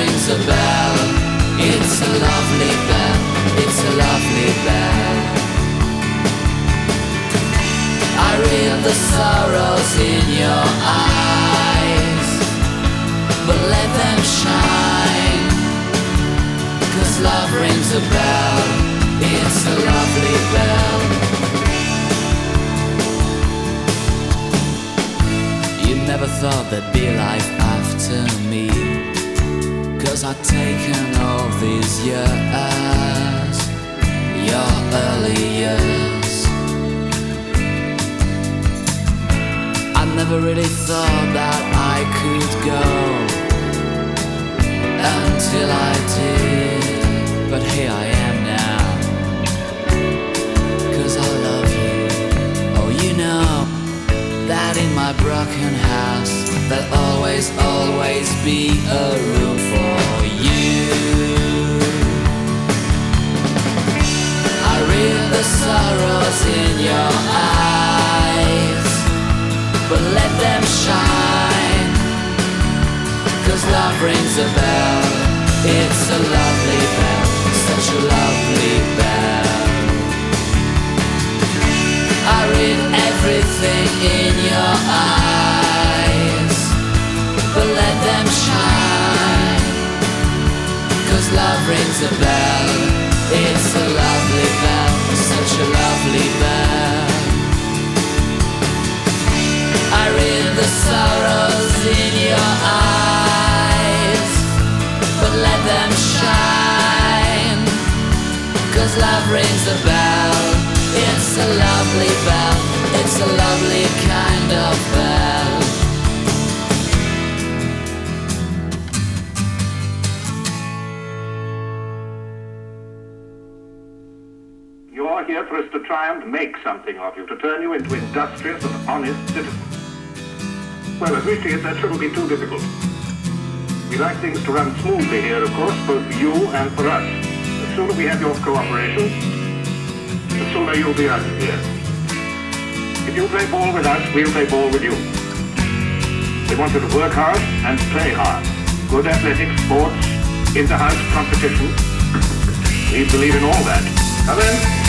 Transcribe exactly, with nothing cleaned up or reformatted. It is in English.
rings a bell. It's a lovely bell. It's a lovely bell. I read the sorrows in your eyes, but let them shine, 'cause love rings a bell. It's a lovely bell. You never thought there'd be life after me, 'cause I've taken all these years, your early years. I never really thought that I could go until I did, but here I am now, 'cause I love you. Oh, you know that in my broken house there'll always, always be a room for you. I read the sorrows in your eyes, but let them shine, 'cause love rings a bell. It's a lovely bell, such a lovely bell. I read everything in your eyes, but let them shine, 'cause love rings a bell. It's a lovely bell, such a lovely bell. I read the sorrows in your eyes, but let them shine, 'cause love rings a bell. It's a lovely bell. It's a lovely kind of bell. You are here for us to try and make something of you, to turn you into industrious and honest citizens. Well, as we see it, that shouldn't be too difficult. We like things to run smoothly here, of course, both for you and for us. The sooner we have your cooperation, the sooner you'll be out of here. If you play ball with us, we'll play ball with you. We want you to work hard and play hard. Good athletics, sports, inter-house competition. We believe in all that. Come in.